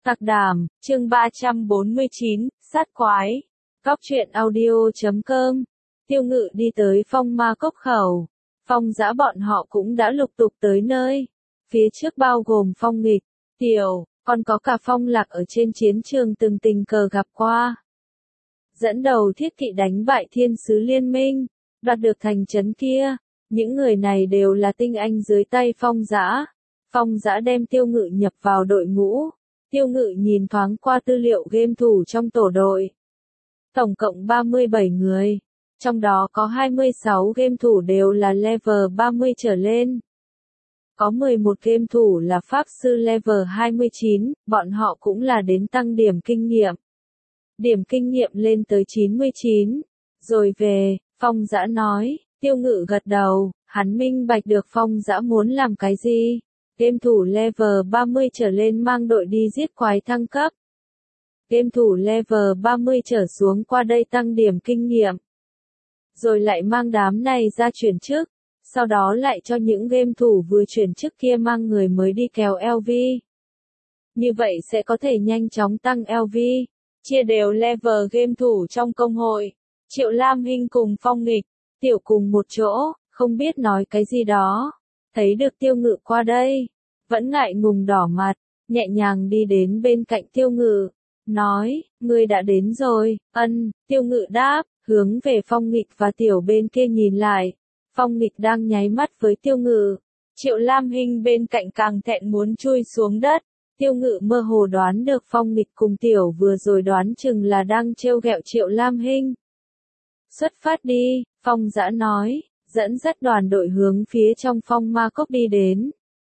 Tạc Đàm, chương 349, sát quái. Góc truyện audio.com. Tiêu Ngự đi tới Phong Ma Cốc khẩu. Phong Dã bọn họ cũng đã lục tục tới nơi. Phía trước bao gồm Phong Nghịch, Tiểu, còn có cả Phong Lạc ở trên chiến trường từng tình cờ gặp qua. Dẫn đầu Thiết Kỵ đánh bại Thiên Sứ Liên Minh, đoạt được thành trấn kia. Những người này đều là tinh anh dưới tay Phong Dã. Phong Dã đem Tiêu Ngự nhập vào đội ngũ. Tiêu Ngự nhìn thoáng qua tư liệu game thủ trong tổ đội. Tổng cộng 37 người. Trong đó có 26 game thủ đều là level 30 trở lên. Có 11 game thủ là Pháp Sư level 29, bọn họ cũng là đến tăng điểm kinh nghiệm. Điểm kinh nghiệm lên tới 99. Rồi về, Phong Dã nói, Tiêu Ngự gật đầu, hắn minh bạch được Phong Dã muốn làm cái gì. Game thủ level 30 trở lên mang đội đi giết quái thăng cấp. Game thủ level 30 trở xuống qua đây tăng điểm kinh nghiệm. Rồi lại mang đám này ra chuyển chức. Sau đó lại cho những game thủ vừa chuyển chức kia mang người mới đi kéo LV. Như vậy sẽ có thể nhanh chóng tăng LV. Chia đều level game thủ trong công hội. Triệu Lam Hinh cùng Phong Nghịch, Tiểu cùng một chỗ, không biết nói cái gì đó. Thấy được Tiêu Ngự qua đây, vẫn ngại ngùng đỏ mặt, nhẹ nhàng đi đến bên cạnh Tiêu Ngự, nói, ngươi đã đến rồi, Tiêu Ngự đáp, hướng về Phong Nghịch và Tiểu bên kia nhìn lại. Phong Nghịch đang nháy mắt với Tiêu Ngự, Triệu Lam Hinh bên cạnh càng thẹn muốn chui xuống đất. Tiêu Ngự mơ hồ đoán được Phong Nghịch cùng Tiểu vừa rồi đoán chừng là đang trêu ghẹo Triệu Lam Hinh. Xuất phát đi, Phong Dã nói, dẫn dắt đoàn đội hướng phía trong Phong Ma Cốc đi đến.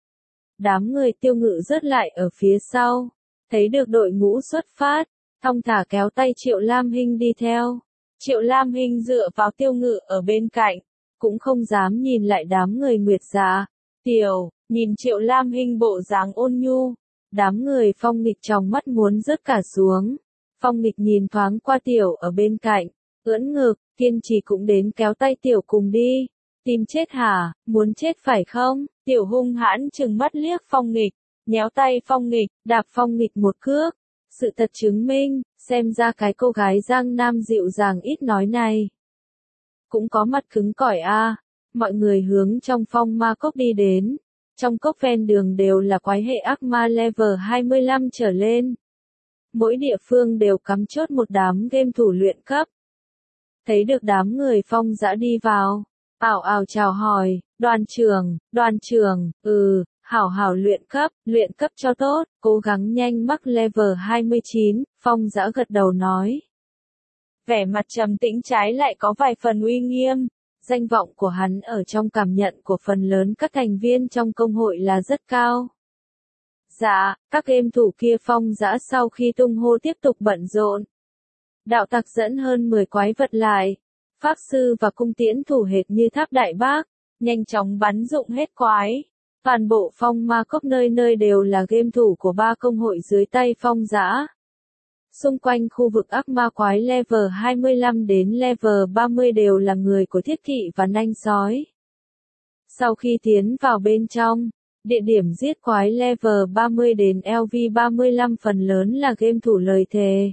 Đám người Tiêu Ngự rớt lại ở phía sau, thấy được đội ngũ xuất phát, thong thả kéo tay Triệu Lam Hinh đi theo. Triệu Lam Hinh dựa vào Tiêu Ngự ở bên cạnh, cũng không dám nhìn lại đám người Nguyệt Dạ. Tiểu, nhìn Triệu Lam Hinh bộ dáng ôn nhu, đám người Phong Nghịch trong mắt muốn rớt cả xuống. Phong Nghịch nhìn thoáng qua Tiểu ở bên cạnh, ưỡn ngực, kiên trì cũng đến kéo tay Tiểu cùng đi. Tìm chết hả, muốn chết phải không? Tiểu hung hãn trừng mắt liếc Phong Nghịch, nhéo tay Phong Nghịch, đạp Phong Nghịch một cước. Sự thật chứng minh, xem ra cái cô gái Giang Nam dịu dàng ít nói này cũng có mặt cứng cỏi a. Mọi người hướng trong Phong Ma Cốc đi đến. Trong cốc ven đường đều là quái hệ ác ma level 25 trở lên. Mỗi địa phương đều cắm chốt một đám game thủ luyện cấp. Thấy được đám người Phong Dã đi vào, ảo ảo chào hỏi, đoàn trưởng, hảo luyện cấp cho tốt, cố gắng nhanh mắc level 29, Phong Dã gật đầu nói. Vẻ mặt trầm tĩnh trái lại có vài phần uy nghiêm, danh vọng của hắn ở trong cảm nhận của phần lớn các thành viên trong công hội là rất cao. Dạ, các game thủ kia Phong Dã sau khi tung hô tiếp tục bận rộn. Đạo tặc dẫn hơn 10 quái vật lại. Pháp sư và cung tiễn thủ hệt như tháp đại bác, nhanh chóng bắn dụng hết quái. Toàn bộ Phong Ma Cốc nơi nơi đều là game thủ của 3 công hội dưới tay Phong Dã. Xung quanh khu vực ác ma quái level 25 đến level 30 đều là người của Thiết Kỵ và Nanh Sói. Sau khi tiến vào bên trong, địa điểm giết quái level 30 đến LV 35 phần lớn là game thủ lời thề.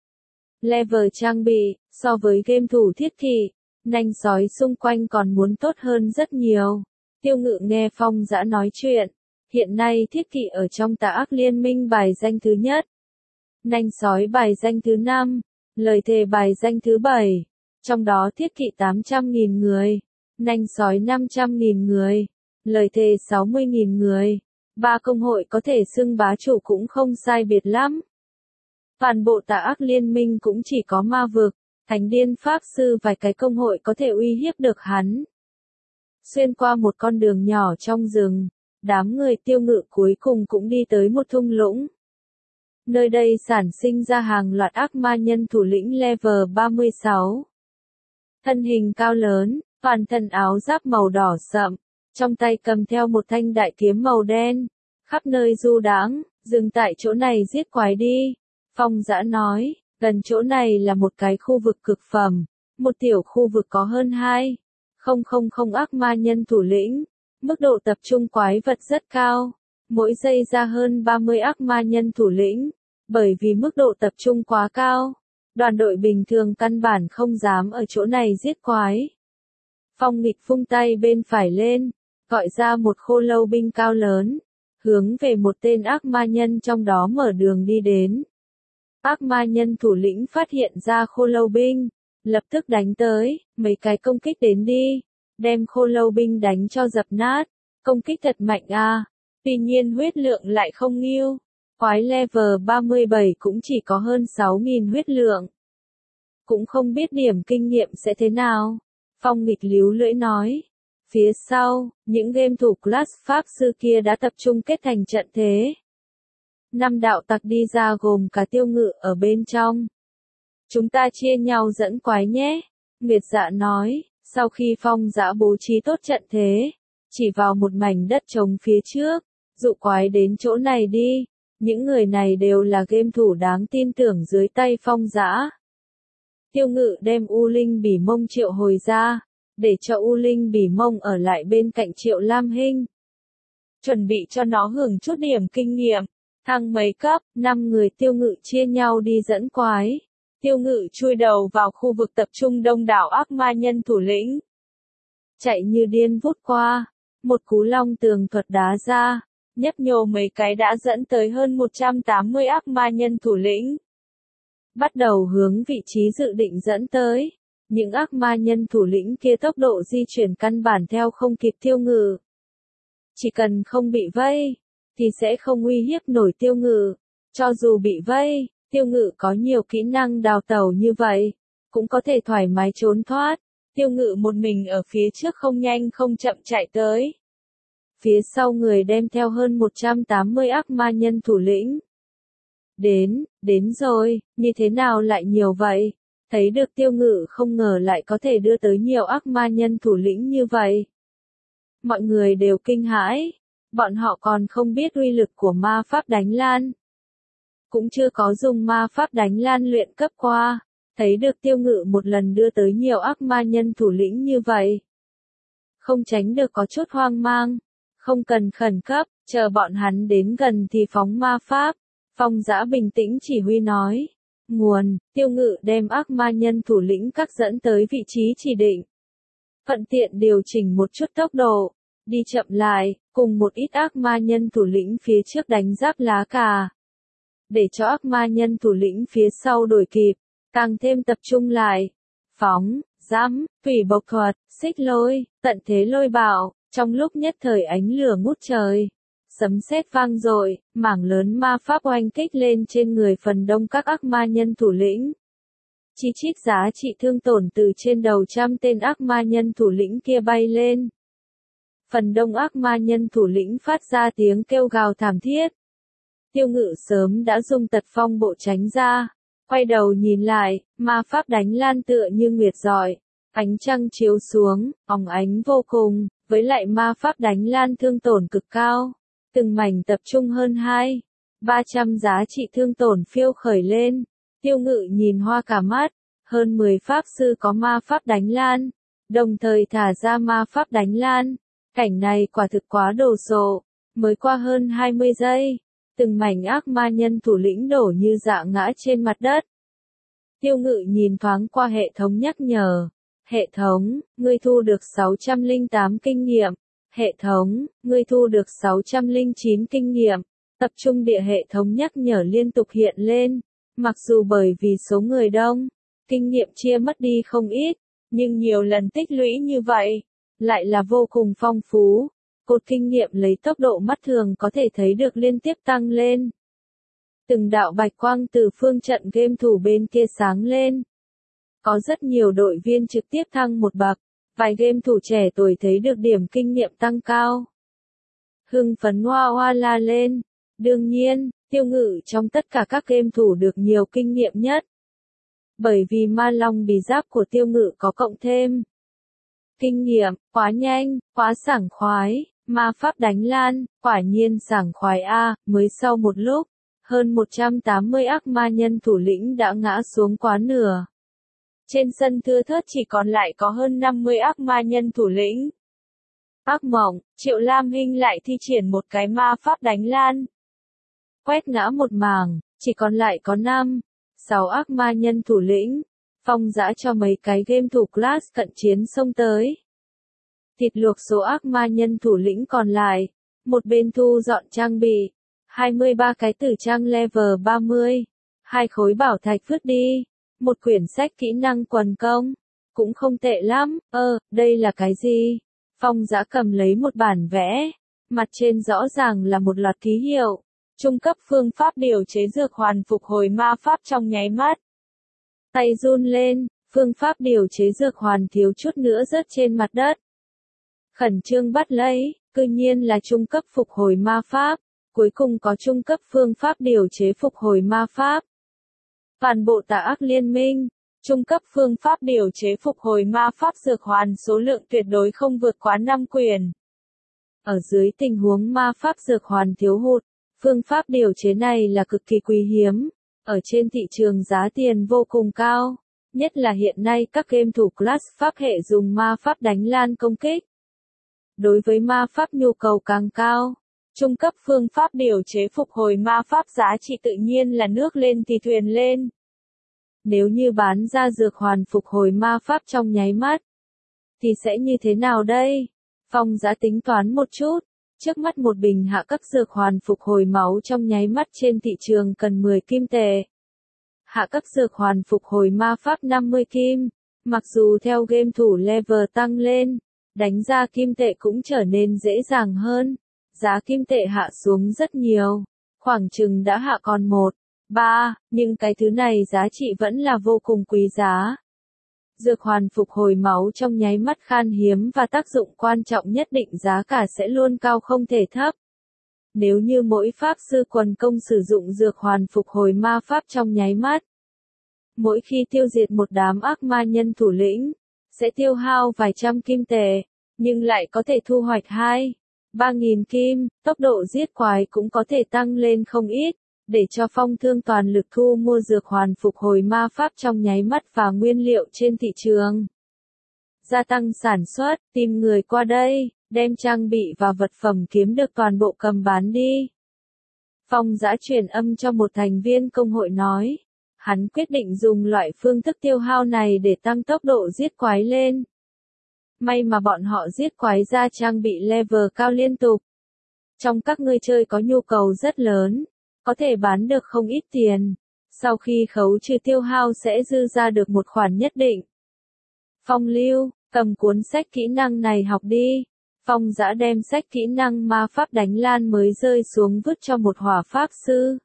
Level trang bị, so với game thủ Thiết Kỵ, Nanh Sói xung quanh còn muốn tốt hơn rất nhiều. Tiêu Ngự nghe Phong Dã nói chuyện, hiện nay Thiết Kỵ ở trong Tà Ác Liên Minh bài danh thứ nhất. Nanh Sói bài danh thứ 5, lời thề bài danh thứ 7, trong đó Thiết Kỵ 800.000 người, Nanh Sói 500.000 người, lời thề 60.000 người. 3 công hội có thể xưng bá chủ cũng không sai biệt lắm. Toàn bộ Tà Ác Liên Minh cũng chỉ có Ma Vực, Thánh Điên Pháp Sư vài cái công hội có thể uy hiếp được hắn. Xuyên qua một con đường nhỏ trong rừng, đám người Tiêu Ngự cuối cùng cũng đi tới một thung lũng. Nơi đây sản sinh ra hàng loạt ác ma nhân thủ lĩnh level 36. Thân hình cao lớn, toàn thân áo giáp màu đỏ sậm, trong tay cầm theo một thanh đại kiếm màu đen, khắp nơi du đãng, dừng tại chỗ này giết quái đi. Phong Dã nói, gần chỗ này là một cái khu vực cực phẩm, một tiểu khu vực có hơn 2,000 ác ma nhân thủ lĩnh, mức độ tập trung quái vật rất cao, mỗi giây ra hơn 30 ác ma nhân thủ lĩnh, Bởi vì mức độ tập trung quá cao, đoàn đội bình thường căn bản không dám ở chỗ này giết quái. Phong Nghịch vung tay bên phải lên, gọi ra một khô lâu binh cao lớn, hướng về một tên ác ma nhân trong đó mở đường đi đến. Ác ma nhân thủ lĩnh phát hiện ra khô lâu binh, lập tức đánh tới, mấy cái công kích đến đi, đem khô lâu binh đánh cho dập nát, công kích thật mạnh a. Tuy nhiên huyết lượng lại không nghiêu, quái level 37 cũng chỉ có hơn 6.000 huyết lượng. Cũng không biết điểm kinh nghiệm sẽ thế nào. Phong Nghịch líu lưỡi nói. Phía sau, những game thủ class pháp sư kia đã tập trung kết thành trận thế. 5 đạo tặc đi ra gồm cả Tiêu Ngự ở bên trong. Chúng ta chia nhau dẫn quái nhé, Nguyệt Dạ nói, sau khi Phong Dã bố trí tốt trận thế, chỉ vào một mảnh đất trống phía trước, dụ quái đến chỗ này đi, những người này đều là game thủ đáng tin tưởng dưới tay Phong Dã. Tiêu Ngự đem U Linh Bỉ Mông triệu hồi ra, để cho U Linh Bỉ Mông ở lại bên cạnh Triệu Lam Hinh. Chuẩn bị cho nó hưởng chút điểm kinh nghiệm, thăng mấy cấp, 5 người Tiêu Ngự chia nhau đi dẫn quái. Tiêu Ngự chui đầu vào khu vực tập trung đông đảo ác ma nhân thủ lĩnh. Chạy như điên vút qua, một cú long tường thuật đá ra, nhấp nhô mấy cái đã dẫn tới hơn 180 ác ma nhân thủ lĩnh. Bắt đầu hướng vị trí dự định dẫn tới. Những ác ma nhân thủ lĩnh kia tốc độ di chuyển căn bản theo không kịp Tiêu Ngự. Chỉ cần không bị vây, thì sẽ không uy hiếp nổi Tiêu Ngự. Cho dù bị vây, Tiêu Ngự có nhiều kỹ năng đào tẩu như vậy, cũng có thể thoải mái trốn thoát. Tiêu Ngự một mình ở phía trước không nhanh không chậm chạy tới. Phía sau người đem theo hơn 180 ác ma nhân thủ lĩnh. Đến rồi, như thế nào lại nhiều vậy? Thấy được Tiêu Ngự không ngờ lại có thể đưa tới nhiều ác ma nhân thủ lĩnh như vậy. Mọi người đều kinh hãi, bọn họ còn không biết uy lực của ma pháp đánh lan. Cũng chưa có dùng ma pháp đánh lan luyện cấp qua, thấy được Tiêu Ngự một lần đưa tới nhiều ác ma nhân thủ lĩnh như vậy. Không tránh được có chút hoang mang, không cần khẩn cấp, chờ bọn hắn đến gần thì phóng ma pháp. Phong Dã bình tĩnh chỉ huy nói. Nguồn, Tiêu Ngự đem ác ma nhân thủ lĩnh các dẫn tới vị trí chỉ định. Thuận tiện điều chỉnh một chút tốc độ, đi chậm lại, cùng một ít ác ma nhân thủ lĩnh phía trước đánh giáp lá cà. Để cho ác ma nhân thủ lĩnh phía sau đuổi kịp, càng thêm tập trung lại. Phóng, giẫm, thủy bộc thuật, xích lôi, tận thế lôi bạo, trong lúc nhất thời ánh lửa ngút trời. Sấm sét vang dội, mảng lớn ma pháp oanh kích lên trên người phần đông các ác ma nhân thủ lĩnh. Chi chít giá trị thương tổn từ trên đầu trăm tên ác ma nhân thủ lĩnh kia bay lên. Phần đông ác ma nhân thủ lĩnh phát ra tiếng kêu gào thảm thiết. Tiêu Ngự sớm đã dùng tật phong bộ tránh ra, quay đầu nhìn lại, ma pháp đánh lan tựa như nguyệt rọi, ánh trăng chiếu xuống, óng ánh vô cùng, với lại ma pháp đánh lan thương tổn cực cao. Từng mảnh tập trung hơn 200-300 giá trị thương tổn phiêu khởi lên. Tiêu Ngự nhìn hoa cả mắt, hơn 10 pháp sư có ma pháp đánh lan, đồng thời thả ra ma pháp đánh lan. Cảnh này quả thực quá đồ sộ, mới qua hơn 20 giây, từng mảnh ác ma nhân thủ lĩnh đổ như rạ ngã trên mặt đất. Tiêu Ngự nhìn thoáng qua hệ thống nhắc nhở. Hệ thống, ngươi thu được 608 kinh nghiệm. Hệ thống, ngươi thu được 609 kinh nghiệm. Tập trung địa hệ thống nhắc nhở liên tục hiện lên. Mặc dù bởi vì số người đông, kinh nghiệm chia mất đi không ít, nhưng nhiều lần tích lũy như vậy, lại là vô cùng phong phú. Cột kinh nghiệm lấy tốc độ mắt thường có thể thấy được liên tiếp tăng lên. Từng đạo bạch quang từ phương trận game thủ bên kia sáng lên. Có rất nhiều đội viên trực tiếp thăng một bậc. Vài game thủ trẻ tuổi thấy được điểm kinh nghiệm tăng cao. Hưng phấn hoa hoa la lên. Đương nhiên, Tiêu Ngự trong tất cả các game thủ được nhiều kinh nghiệm nhất. Bởi vì ma long bì giáp của Tiêu Ngự có cộng thêm. Kinh nghiệm, quá nhanh, quá sảng khoái, ma pháp đánh lan, quả nhiên sảng khoái a. Mới sau một lúc, hơn 180 ác ma nhân thủ lĩnh đã ngã xuống quá nửa. Trên sân thưa thớt chỉ còn lại có hơn 50 ác ma nhân thủ lĩnh. Ác mộng, Triệu Lam Hinh lại thi triển một cái ma pháp đánh lan. Quét ngã một mảng, Chỉ còn lại có 5, 6 ác ma nhân thủ lĩnh. Phong Dã cho mấy cái game thủ class cận chiến xông tới. Thịt luộc số ác ma nhân thủ lĩnh còn lại. Một bên thu dọn trang bị. 23 cái tử trang level 30. 2 khối bảo thạch vứt đi. Một quyển sách kỹ năng quần công. Cũng không tệ lắm. Đây là cái gì? Phong Dã cầm lấy một bản vẽ. Mặt trên rõ ràng là một loạt ký hiệu. Trung cấp phương pháp điều chế dược hoàn phục hồi ma pháp trong nháy mắt. Tay run lên, phương pháp điều chế dược hoàn thiếu chút nữa rớt trên mặt đất. Khẩn trương bắt lấy, cư nhiên là trung cấp phục hồi ma pháp. Cuối cùng có trung cấp phương pháp điều chế phục hồi ma pháp. Toàn bộ Tà Ác Liên Minh, trung cấp phương pháp điều chế phục hồi ma pháp dược hoàn số lượng tuyệt đối không vượt quá 5 quyển. Ở dưới tình huống ma pháp dược hoàn thiếu hụt, phương pháp điều chế này là cực kỳ quý hiếm. Ở trên thị trường giá tiền vô cùng cao, nhất là hiện nay các game thủ class pháp hệ dùng ma pháp đánh lan công kích. Đối với ma pháp nhu cầu càng cao, trung cấp phương pháp điều chế phục hồi ma pháp giá trị tự nhiên là nước lên thì thuyền lên. Nếu như bán ra dược hoàn phục hồi ma pháp trong nháy mắt, thì sẽ như thế nào đây? Phong Dã tính toán một chút, trước mắt một bình hạ cấp dược hoàn phục hồi máu trong nháy mắt trên thị trường cần 10 kim tệ. Hạ cấp dược hoàn phục hồi ma pháp 50 kim, mặc dù theo game thủ level tăng lên, đánh ra kim tệ cũng trở nên dễ dàng hơn, giá kim tệ hạ xuống rất nhiều, khoảng chừng đã hạ còn 1, 3, nhưng cái thứ này giá trị vẫn là vô cùng quý giá. Dược hoàn phục hồi máu trong nháy mắt khan hiếm và tác dụng quan trọng nhất định giá cả sẽ luôn cao không thể thấp. Nếu như mỗi pháp sư quần công sử dụng dược hoàn phục hồi ma pháp trong nháy mắt, mỗi khi tiêu diệt một đám ác ma nhân thủ lĩnh, sẽ tiêu hao vài trăm kim tệ, nhưng lại có thể thu hoạch 2-3 nghìn kim, tốc độ giết quái cũng có thể tăng lên không ít. Để cho Phong Thương toàn lực thu mua dược hoàn phục hồi ma pháp trong nháy mắt và nguyên liệu trên thị trường. Gia tăng sản xuất, tìm người qua đây, đem trang bị và vật phẩm kiếm được toàn bộ cầm bán đi. Phong Dã truyền âm cho một thành viên công hội nói. Hắn quyết định dùng loại phương thức tiêu hao này để tăng tốc độ giết quái lên. May mà bọn họ giết quái ra trang bị level cao liên tục. Trong các người chơi có nhu cầu rất lớn, có thể bán được không ít tiền. Sau khi khấu trừ tiêu hao sẽ dư ra được một khoản nhất định. Phong Lưu, cầm cuốn sách kỹ năng này học đi. Phong Dã đem sách kỹ năng ma pháp đánh lan mới rơi xuống vứt cho một hỏa pháp sư.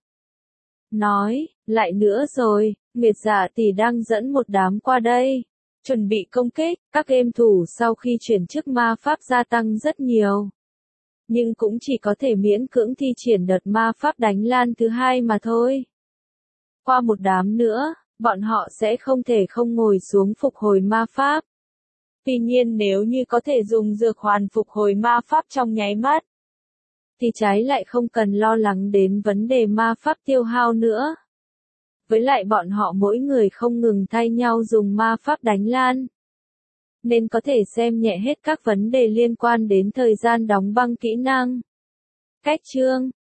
Nói, lại nữa rồi, Nguyệt Dạ tỷ đang dẫn một đám qua đây. Chuẩn bị công kích, các game thủ sau khi chuyển chức ma pháp gia tăng rất nhiều. Nhưng cũng chỉ có thể miễn cưỡng thi triển đợt ma pháp đánh lan thứ 2 mà thôi. Qua một đám nữa, bọn họ sẽ không thể không ngồi xuống phục hồi ma pháp. Tuy nhiên nếu như có thể dùng dược hoàn phục hồi ma pháp trong nháy mắt, thì trái lại không cần lo lắng đến vấn đề ma pháp tiêu hao nữa. Với lại bọn họ mỗi người không ngừng thay nhau dùng ma pháp đánh lan, nên có thể xem nhẹ hết các vấn đề liên quan đến thời gian đóng băng kỹ năng. Cách chương